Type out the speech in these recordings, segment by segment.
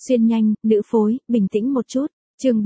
Xuyên nhanh, nữ phối, bình tĩnh một chút. Chương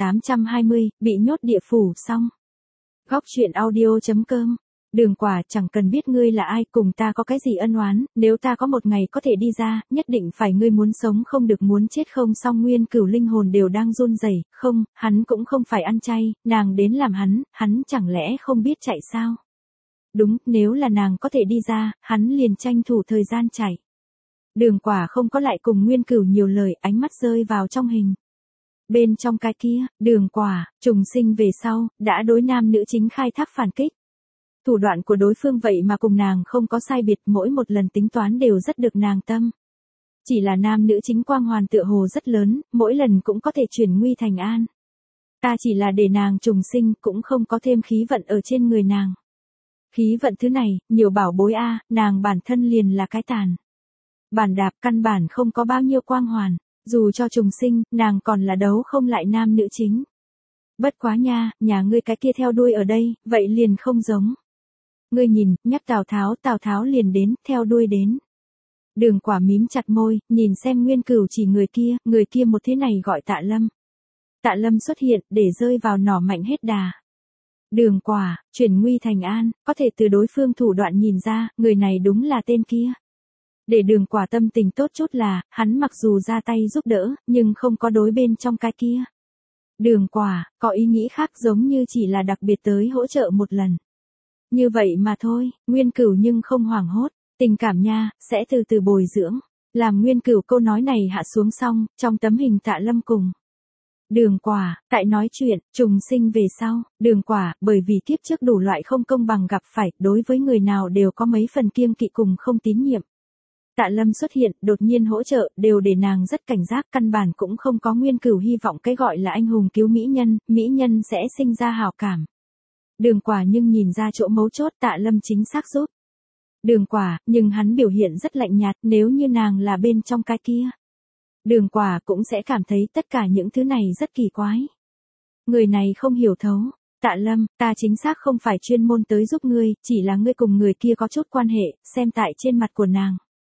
4820, bị nhốt địa phủ xong. Góc truyện audio.com. Đường Quả, chẳng cần biết ngươi là ai, cùng ta có cái gì ân oán, nếu ta có một ngày có thể đi ra, nhất định phải ngươi muốn sống không được muốn chết không. Song Nguyên Cửu linh hồn đều đang run rẩy, không, hắn cũng không phải ăn chay, nàng đến làm hắn chẳng lẽ không biết chạy sao? Đúng, nếu là nàng có thể đi ra, hắn liền tranh thủ thời gian chạy. Đường Quả không có lại cùng Nguyên Cửu nhiều lời, ánh mắt rơi vào trong hình. Bên trong cái kia, Đường Quả, trùng sinh về sau, đã đối nam nữ chính khai thác phản kích. Thủ đoạn của đối phương vậy mà cùng nàng không có sai biệt, mỗi một lần tính toán đều rất được nàng tâm. Chỉ là nam nữ chính quang hoàn tựa hồ rất lớn, mỗi lần cũng có thể chuyển nguy thành an. Ta chỉ là để nàng trùng sinh, cũng không có thêm khí vận ở trên người nàng. Khí vận thứ này, nhiều bảo bối a, nàng bản thân liền là cái tàn. Bản đạp căn bản không có bao nhiêu quang hoàn, dù cho trùng sinh, nàng còn là đấu không lại nam nữ chính. Bất quá nha, nhà ngươi cái kia theo đuôi ở đây, vậy liền không giống. Ngươi nhìn, nhắc Tào Tháo liền đến, theo đuôi đến. Đường Quả mím chặt môi, nhìn xem Nguyên Cửu chỉ người kia một thế này gọi Tạ Lâm. Tạ Lâm xuất hiện, để rơi vào nỏ mạnh hết đà. Đường Quả, chuyển nguy thành an, có thể từ đối phương thủ đoạn nhìn ra, người này đúng là tên kia. Để Đường Quả tâm tình tốt chút là, hắn mặc dù ra tay giúp đỡ, nhưng không có đối bên trong cái kia. Đường Quả, có ý nghĩ khác giống như chỉ là đặc biệt tới hỗ trợ một lần. Như vậy mà thôi, Nguyên Cửu nhưng không hoảng hốt, tình cảm nha, sẽ từ từ bồi dưỡng. Làm Nguyên Cửu câu nói này hạ xuống xong, trong tấm hình Tạ Lâm cùng Đường Quả, tại nói chuyện, trùng sinh về sau, Đường Quả, bởi vì kiếp trước đủ loại không công bằng gặp phải, đối với người nào đều có mấy phần kiêng kỵ cùng không tín nhiệm. Tạ Lâm xuất hiện, đột nhiên hỗ trợ, đều để nàng rất cảnh giác, căn bản cũng không có Nguyên Cửu hy vọng cái gọi là anh hùng cứu mỹ nhân sẽ sinh ra hảo cảm. Đường Quả nhưng nhìn ra chỗ mấu chốt, Tạ Lâm chính xác giúp. Đường Quả, nhưng hắn biểu hiện rất lạnh nhạt, nếu như nàng là bên trong cái kia. Đường Quả cũng sẽ cảm thấy tất cả những thứ này rất kỳ quái. Người này không hiểu thấu. Tạ Lâm, ta chính xác không phải chuyên môn tới giúp ngươi, chỉ là ngươi cùng người kia có chút quan hệ, xem tại trên mặt của nàng.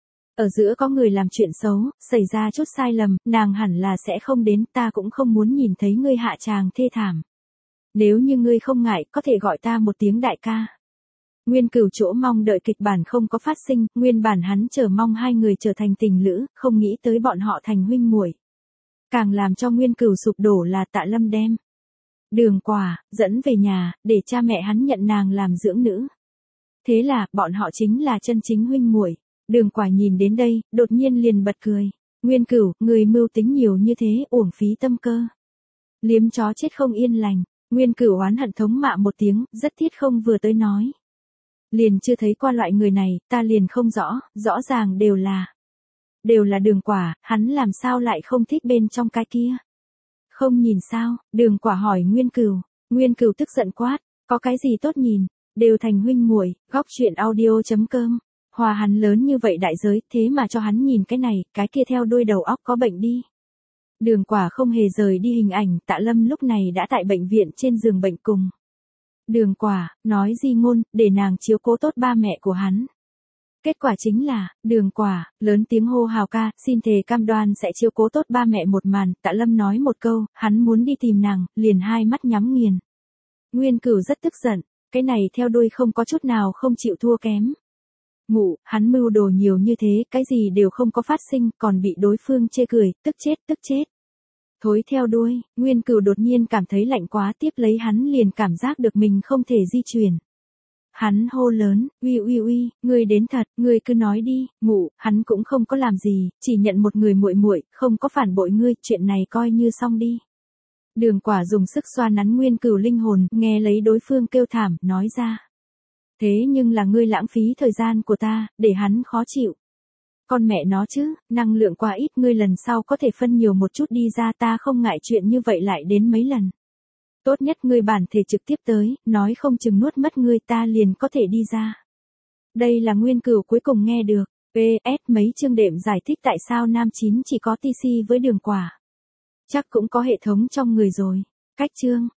Ở giữa có người làm chuyện xấu, xảy ra chút sai lầm, nàng hẳn là sẽ không đến, ta cũng không muốn nhìn thấy ngươi hạ tràng thê thảm. Nếu như ngươi không ngại, có thể gọi ta một tiếng đại ca. Nguyên Cửu chỗ mong đợi kịch bản không có phát sinh, nguyên bản hắn chờ mong hai người trở thành tình lữ, không nghĩ tới bọn họ thành huynh muội. Càng làm cho Nguyên Cửu sụp đổ là Tạ Lâm đem Đường Quả dẫn về nhà, để cha mẹ hắn nhận nàng làm dưỡng nữ. Thế là, bọn họ chính là chân chính huynh muội. Đường Quả nhìn đến đây, đột nhiên liền bật cười. Nguyên Cửu, người mưu tính nhiều như thế, uổng phí tâm cơ. Liếm chó chết không yên lành. Nguyên Cửu oán hận thống mạ một tiếng, rất thiết không vừa tới nói. Liền chưa thấy qua loại người này, ta liền không rõ ràng đều là Đường Quả, hắn làm sao lại không thích bên trong cái kia. Không nhìn sao, Đường Quả hỏi Nguyên Cửu tức giận quát, có cái gì tốt nhìn, đều thành huynh muội. Góc truyện audio.com. Hòa hắn lớn như vậy đại giới, thế mà cho hắn nhìn cái này, cái kia theo đuôi đầu óc có bệnh đi. Đường Quả không hề rời đi hình ảnh, Tạ Lâm lúc này đã tại bệnh viện trên giường bệnh cùng Đường Quả, nói di ngôn, để nàng chiếu cố tốt ba mẹ của hắn. Kết quả chính là, Đường Quả, lớn tiếng hô hào ca, xin thề cam đoan sẽ chiếu cố tốt ba mẹ một màn, Tạ Lâm nói một câu, hắn muốn đi tìm nàng, liền hai mắt nhắm nghiền. Nguyên Cửu rất tức giận, cái này theo đuôi không có chút nào không chịu thua kém. Hắn mưu đồ nhiều như thế, cái gì đều không có phát sinh, còn bị đối phương chê cười, tức chết. Thối theo đuôi, Nguyên Cửu đột nhiên cảm thấy lạnh quá, tiếp lấy hắn liền cảm giác được mình không thể di chuyển. Hắn hô lớn, uy, ngươi đến thật, ngươi cứ nói đi. Hắn cũng không có làm gì, chỉ nhận một người muội, không có phản bội ngươi, chuyện này coi như xong đi. Đường Quả dùng sức xoa nắn Nguyên Cửu linh hồn, nghe lấy đối phương kêu thảm, nói ra. Thế nhưng là ngươi lãng phí thời gian của ta, để hắn khó chịu. Con mẹ nó chứ, năng lượng quá ít, ngươi lần sau có thể phân nhiều một chút đi ra, ta không ngại chuyện như vậy lại đến mấy lần. Tốt nhất ngươi bản thể trực tiếp tới, nói không chừng nuốt mất ngươi, ta liền có thể đi ra. Đây là Nguyên Cửu cuối cùng nghe được. PS mấy chương đệm giải thích tại sao nam chín chỉ có TC với Đường Quả. Chắc cũng có hệ thống trong người rồi. Cách chương.